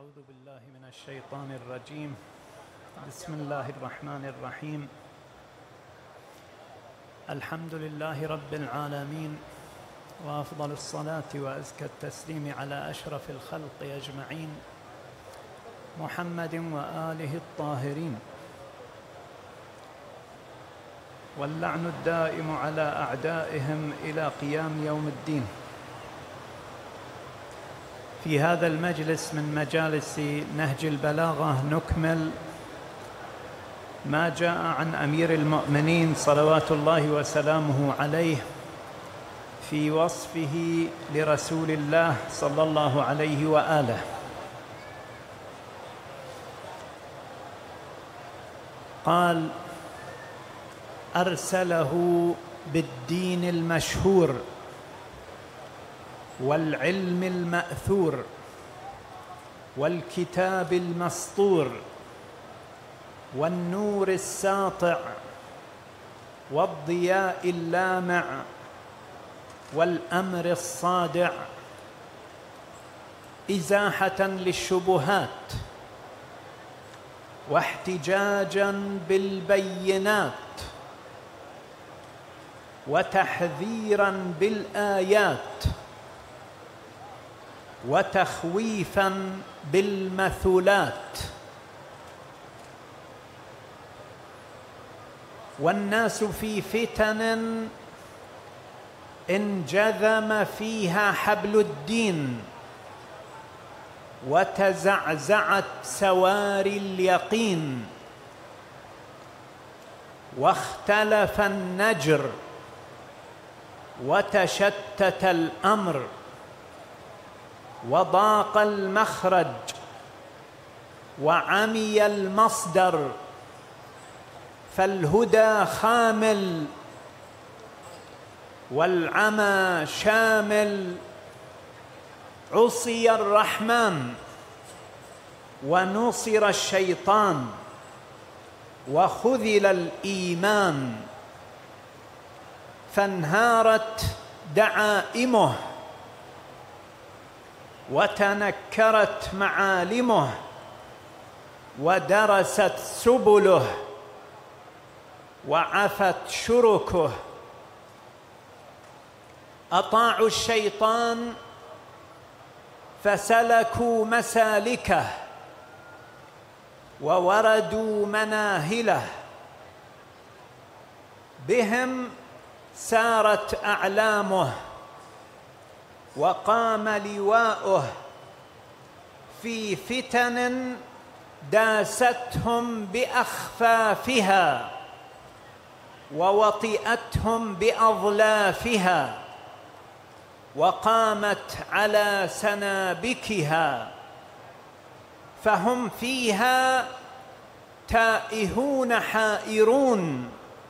أعوذ بالله من الشيطان الرجيم. بسم الله الرحمن الرحيم. الحمد لله رب العالمين، وأفضل الصلاة وأزكى التسليم على أشرف الخلق أجمعين، محمد وآله الطاهرين، واللعن الدائم على أعدائهم إلى قيام يوم الدين. في هذا المجلس من مجالس نهج البلاغة نكمل ما جاء عن أمير المؤمنين صلوات الله وسلامه عليه في وصفه لرسول الله صلى الله عليه وآله. قال: أرسله بالدين المشهور والعلم المأثور والكتاب المسطور والنور الساطع والضياء اللامع والأمر الصادع، إزاحة للشبهات واحتجاجا بالبينات وتحذيرا بالآيات وتخويفا بالمثلات. والناس في فتن انجذم فيها حبل الدين وتزعزعت سواري اليقين، واختلف النجر وتشتت الأمر وضاق المخرج وعمي المصدر، فالهدى خامل والعمى شامل. عصي الرحمن ونصر الشيطان وخذل الإيمان، فانهارت دعائمه وتنكرت معالمه ودرست سبله وعفت شركه. أطاعوا الشيطان فسلكوا مسالكه ووردوا مناهله، بهم سارت أعلامه وقام لواؤه، في فتن داستهم بأخفافها ووطئتهم بأظلافها وقامت على سنابكها، فهم فيها تائهون حائرون،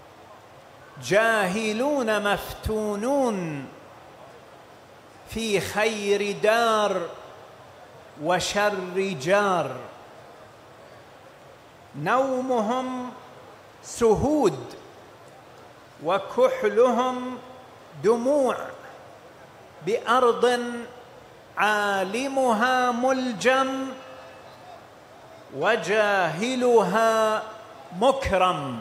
جاهلون مفتونون، في خير دار وشر جار. نومهم سهود وكحلهم دموع، بأرض عالمها ملجم وجاهلها مكرم.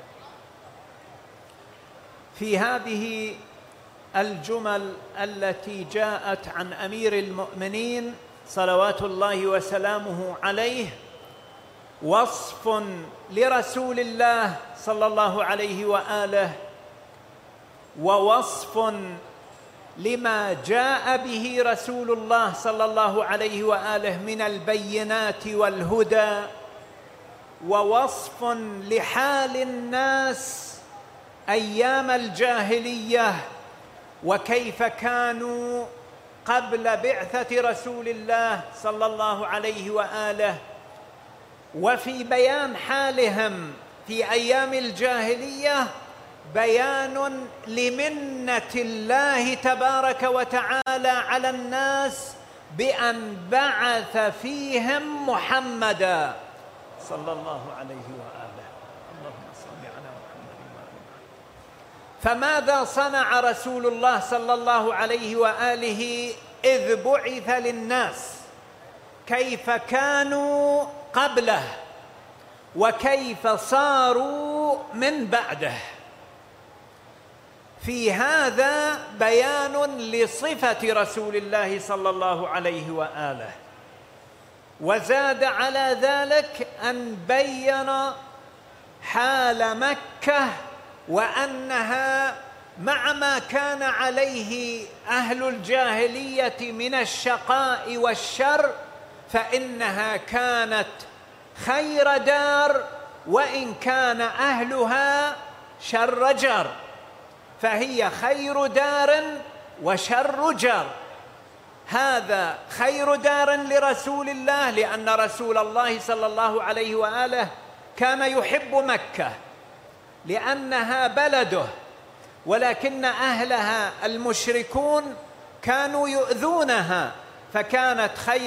في هذه الجمل التي جاءت عن أمير المؤمنين صلوات الله وسلامه عليه وصف لرسول الله صلى الله عليه وآله، ووصف لما جاء به رسول الله صلى الله عليه وآله من البينات والهدى، ووصف لحال الناس أيام الجاهلية وكيف كانوا قبل بعثة رسول الله صلى الله عليه وآله، وفي بيان حالهم في أيام الجاهلية بيان لمنة الله تبارك وتعالى على الناس بأن بعث فيهم محمدا صلى الله عليه وآله. اللهم صل على محمد وآل محمد. فماذا صنع رسول الله صلى الله عليه وآله إذ بعث للناس؟ كيف كانوا قبله وكيف صاروا من بعده. في هذا بيان لصفة رسول الله صلى الله عليه وآله، وزاد على ذلك أن بين حال مكة وأنها مع ما كان عليه أهل الجاهلية من الشقاء والشر فإنها كانت خير دار، وإن كان أهلها شر جار، فهي خير دار وشر جار. هذا خير دار لرسول الله، لأن رسول الله صلى الله عليه وآله كان يحب مكة لأنها بلده، ولكن أهلها المشركون كانوا يؤذونها، فكانت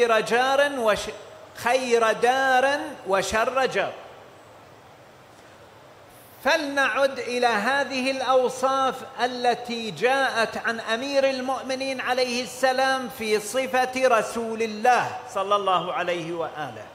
خير دار وشر جار. فلنعد إلى هذه الأوصاف التي جاءت عن أمير المؤمنين عليه السلام في صفة رسول الله صلى الله عليه وآله.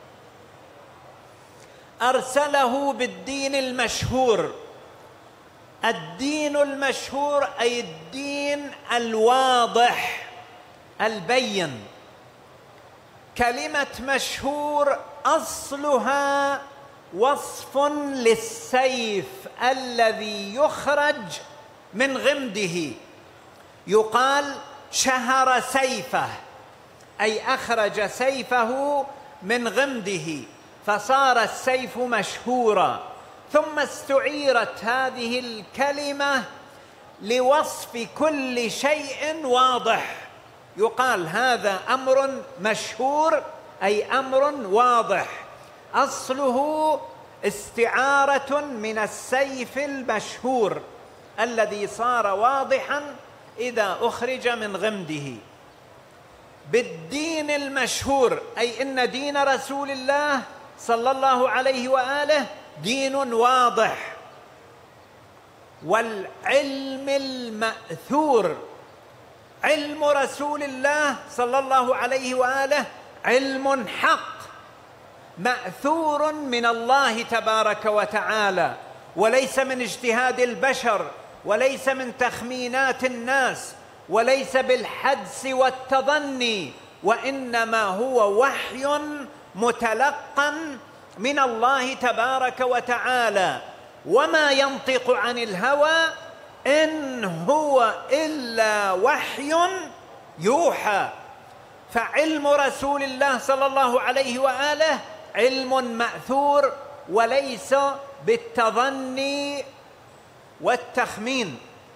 أرسله بالدين المشهور. الدين المشهور أي الدين الواضح البين. كلمة مشهور أصلها وصف للسيف الذي يخرج من غمده، يقال شهر سيفه، أي أخرج سيفه من غمده فصار السيف مشهورا. ثم استعيرت هذه الكلمة لوصف كل شيء واضح، يقال هذا أمر مشهور أي أمر واضح. أصله استعارة من السيف المشهور الذي صار واضحا إذا أخرج من غمده. بالدين المشهور أي إن دين رسول الله صلى الله عليه وآله دين واضح. والعلم المأثور، علم رسول الله صلى الله عليه وآله علم حق مأثور من الله تبارك وتعالى، وليس من اجتهاد البشر، وليس من تخمينات الناس، وليس بالحدس والتظني، وإنما هو وحي متلقى من الله تبارك وتعالى. وما ينطق عن الهوى إن هو إلا وحي يوحى. فعلم رسول الله صلى الله عليه وآله علم مأثور وليس بالتظني والتخمين.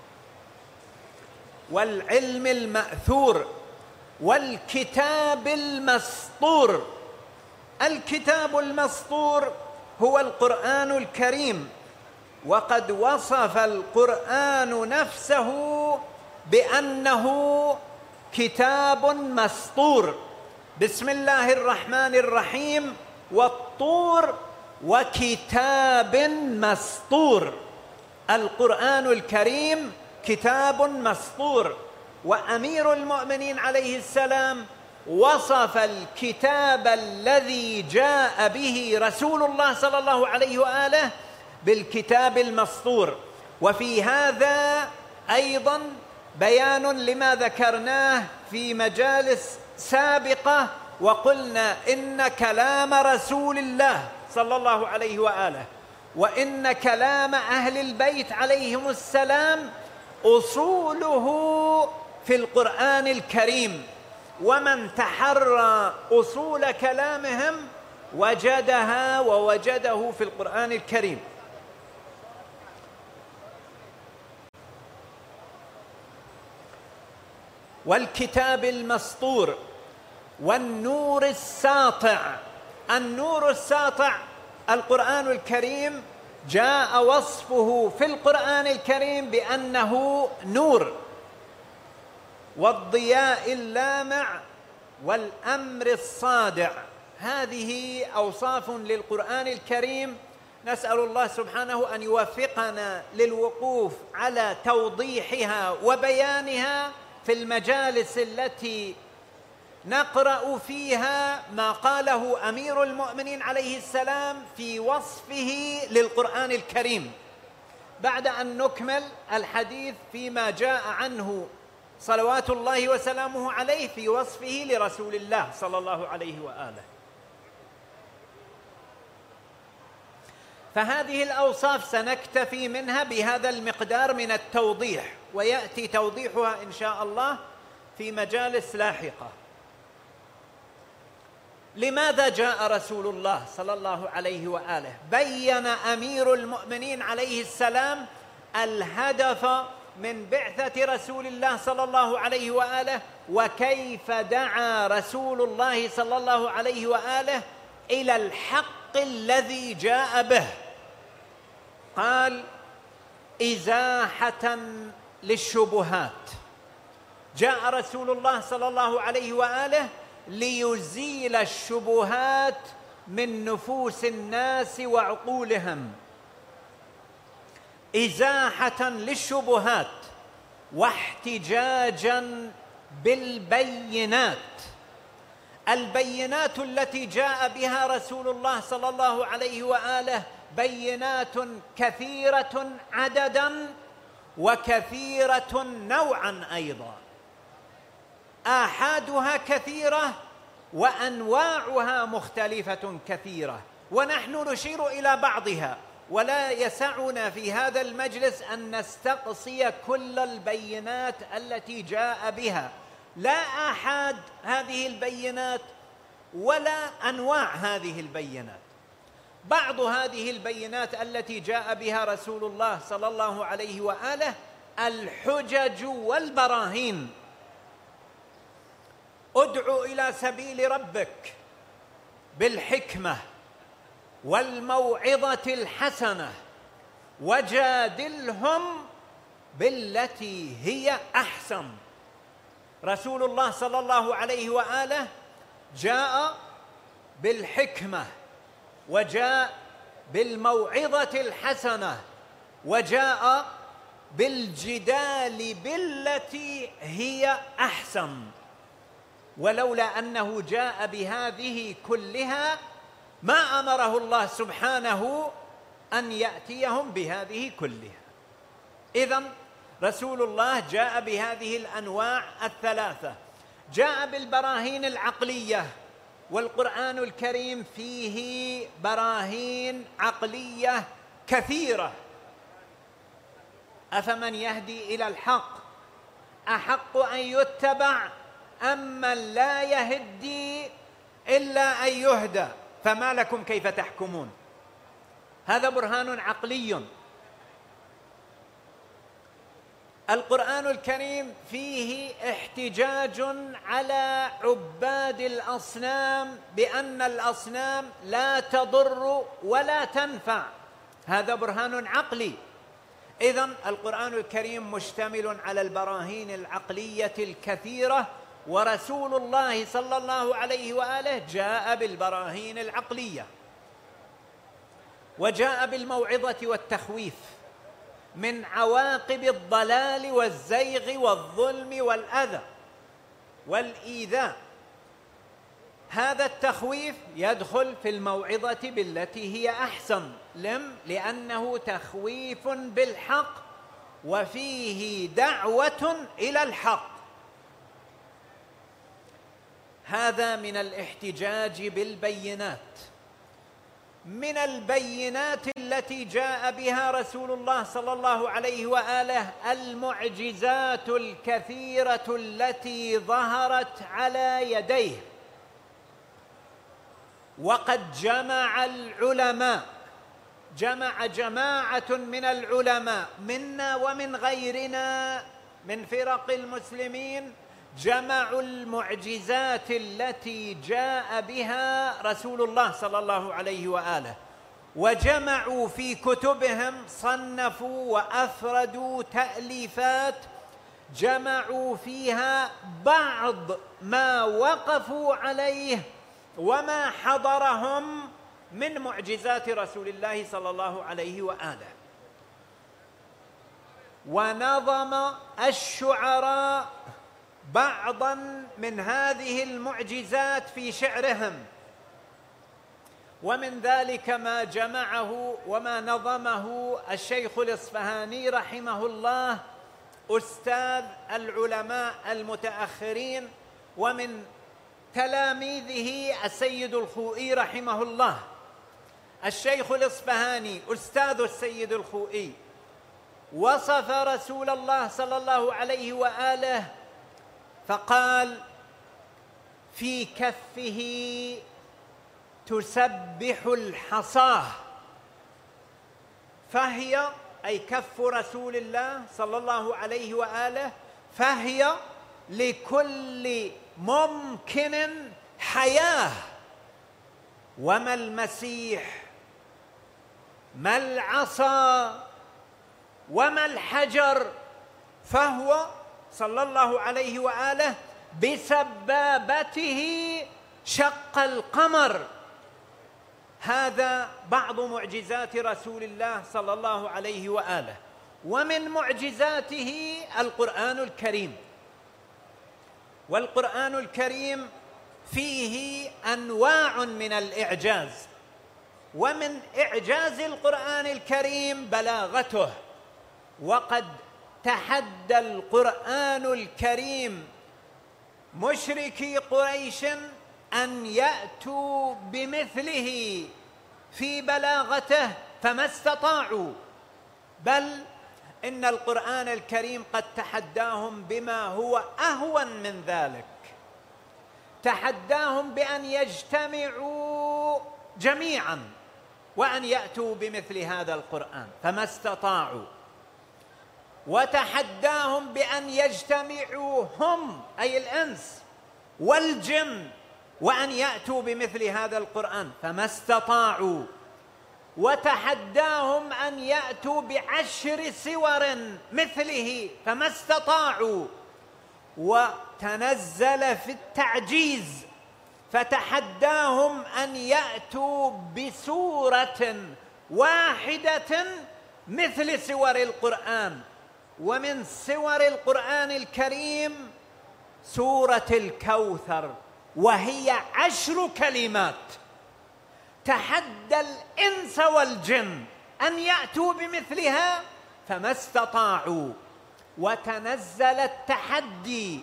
والعلم المأثور والكتاب المسطور. الكتاب المسطور هو القرآن الكريم، وقد وصف القرآن نفسه بأنه كتاب مسطور. بسم الله الرحمن الرحيم: والطور وكتاب مسطور. القرآن الكريم كتاب مسطور. وأمير المؤمنين عليه السلام وصف الكتاب الذي جاء به رسول الله صلى الله عليه وآله بالكتاب المسطور. وفي هذا أيضا بيان لما ذكرناه في مجالس سابقة، وقلنا إن كلام رسول الله صلى الله عليه وآله وإن كلام أهل البيت عليهم السلام أصوله في القرآن الكريم، ومن تحرى أصول كلامهم وجدها ووجده في القرآن الكريم. والكتاب المسطور والنور الساطع. النور الساطع القرآن الكريم جاء وصفه في القرآن الكريم بأنه نور، والضياء اللامع والأمر الصادع. هذه أوصاف للقرآن الكريم، نسأل الله سبحانه أن يوفقنا للوقوف على توضيحها وبيانها في المجالس التي نقرأ فيها ما قاله أمير المؤمنين عليه السلام في وصفه للقرآن الكريم، بعد أن نكمل الحديث فيما جاء عنه صلوات الله وسلامه عليه في وصفه لرسول الله صلى الله عليه وآله. فهذه الأوصاف سنكتفي منها بهذا المقدار من التوضيح، ويأتي توضيحها إن شاء الله في مجالس لاحقة. لماذا جاء رسول الله صلى الله عليه وآله؟ بين أمير المؤمنين عليه السلام الهدف من بعثة رسول الله صلى الله عليه وآله، وكيف دعا رسول الله صلى الله عليه وآله إلى الحق الذي جاء به. قال: إزاحة للشبهات. جاء رسول الله صلى الله عليه وآله ليزيل الشبهات من نفوس الناس وعقولهم، إزاحة للشبهات واحتجاجا بالبينات. البينات التي جاء بها رسول الله صلى الله عليه وآله بينات كثيرة عددا وكثيرة نوعا أيضا، آحادها كثيرة وأنواعها مختلفة كثيرة، ونحن نشير إلى بعضها، ولا يسعنا في هذا المجلس أن نستقصي كل البينات التي جاء بها، لا آحاد هذه البينات ولا أنواع هذه البينات. بعض هذه البينات التي جاء بها رسول الله صلى الله عليه وآله الحجج والبراهين. ادع إلى سبيل ربك بالحكمة والموعظة الحسنة وجادلهم بالتي هي أحسن. رسول الله صلى الله عليه وآله جاء بالحكمة، وجاء بالموعظة الحسنة، وجاء بالجدال بالتي هي أحسن. ولولا أنه جاء بهذه كلها ما أمره الله سبحانه أن يأتيهم بهذه كلها. إذن رسول الله جاء بهذه الأنواع الثلاثة، جاء بالبراهين العقلية، والقرآن الكريم فيه براهين عقلية كثيرة. أفمن يهدي إلى الحق أحق أن يتبع أم من لا يهدي إلا أن يهدى فما لكم كيف تحكمون. هذا برهان عقلي. القرآن الكريم فيه احتجاج على عباد الأصنام بأن الأصنام لا تضر ولا تنفع، هذا برهان عقلي. إذن القرآن الكريم مشتمل على البراهين العقلية الكثيرة، ورسول الله صلى الله عليه وآله جاء بالبراهين العقلية، وجاء بالموعظة والتخويف من عواقب الضلال والزيغ والظلم والأذى والإيذاء. هذا التخويف يدخل في الموعظة بالتي هي أحسن، لأنه تخويف بالحق وفيه دعوة إلى الحق. هذا من الاحتجاج بالبينات. من البينات التي جاء بها رسول الله صلى الله عليه وآله المعجزات الكثيرة التي ظهرت على يديه. وقد جمع العلماء، جمع جماعة من العلماء منا ومن غيرنا من فرق المسلمين، جمعوا المعجزات التي جاء بها رسول الله صلى الله عليه وآله، وجمعوا في كتبهم، صنفوا وأفردوا تأليفات جمعوا فيها بعض ما وقفوا عليه وما حضرهم من معجزات رسول الله صلى الله عليه وآله. ونظم الشعراء بعضا من هذه المعجزات في شعرهم، ومن ذلك ما جمعه وما نظمه الشيخ الإصفهاني رحمه الله، أستاذ العلماء المتأخرين، ومن تلاميذه السيد الخوئي رحمه الله. الشيخ الإصفهاني أستاذ السيد الخوئي وصف رسول الله صلى الله عليه وآله فقال: في كفه تسبح الحصاه، فهي أي كف رسول الله صلى الله عليه وآله فهي لكل ممكن حياة. وما المسيح، ما العصا، وما الحجر، فهو صلى الله عليه وآله بسبابته شق القمر. هذا بعض معجزات رسول الله صلى الله عليه وآله. ومن معجزاته القرآن الكريم، والقرآن الكريم فيه أنواع من الإعجاز، ومن إعجاز القرآن الكريم بلاغته. وقد تحدى القرآن الكريم مشركي قريش أن يأتوا بمثله في بلاغته فما استطاعوا، بل إن القرآن الكريم قد تحداهم بما هو أهون من ذلك، تحداهم بأن يجتمعوا جميعا وأن يأتوا بمثل هذا القرآن فما استطاعوا، وتحداهم بأن يجتمعوا هم أي الإنس والجن وأن يأتوا بمثل هذا القرآن فما استطاعوا، وتحداهم أن يأتوا ب10 سور مثله فما استطاعوا، وتنزل في التعجيز فتحداهم أن يأتوا بسورة واحدة مثل سور القرآن. ومن سور القرآن الكريم سورة الكوثر، وهي 10 كلمات. تحدى الإنس والجن أن يأتوا بمثلها فما استطاعوا، وتنزل التحدي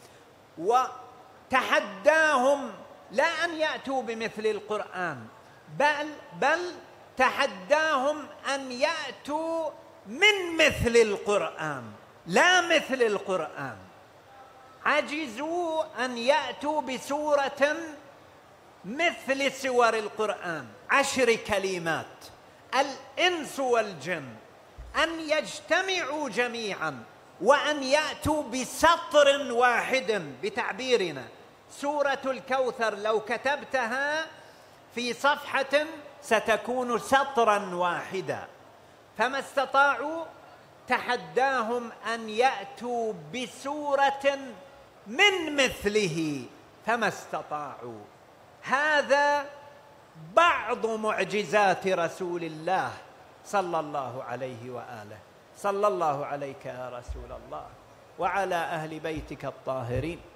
وتحداهم لا أن يأتوا بمثل القرآن، بل تحداهم أن يأتوا من مثل القرآن لا مثل القرآن. عجزوا أن يأتوا بسورة مثل سور القرآن 10 كلمات. الإنس والجن أن يجتمعوا جميعا وأن يأتوا بسطر واحد. بتعبيرنا سورة الكوثر لو كتبتها في صفحة ستكون سطرا واحدا، فما استطاعوا. تحداهم أن يأتوا بسورة من مثله فما استطاعوا. هذا بعض معجزات رسول الله صلى الله عليه وآله. صلى الله عليك يا رسول الله وعلى أهل بيتك الطاهرين.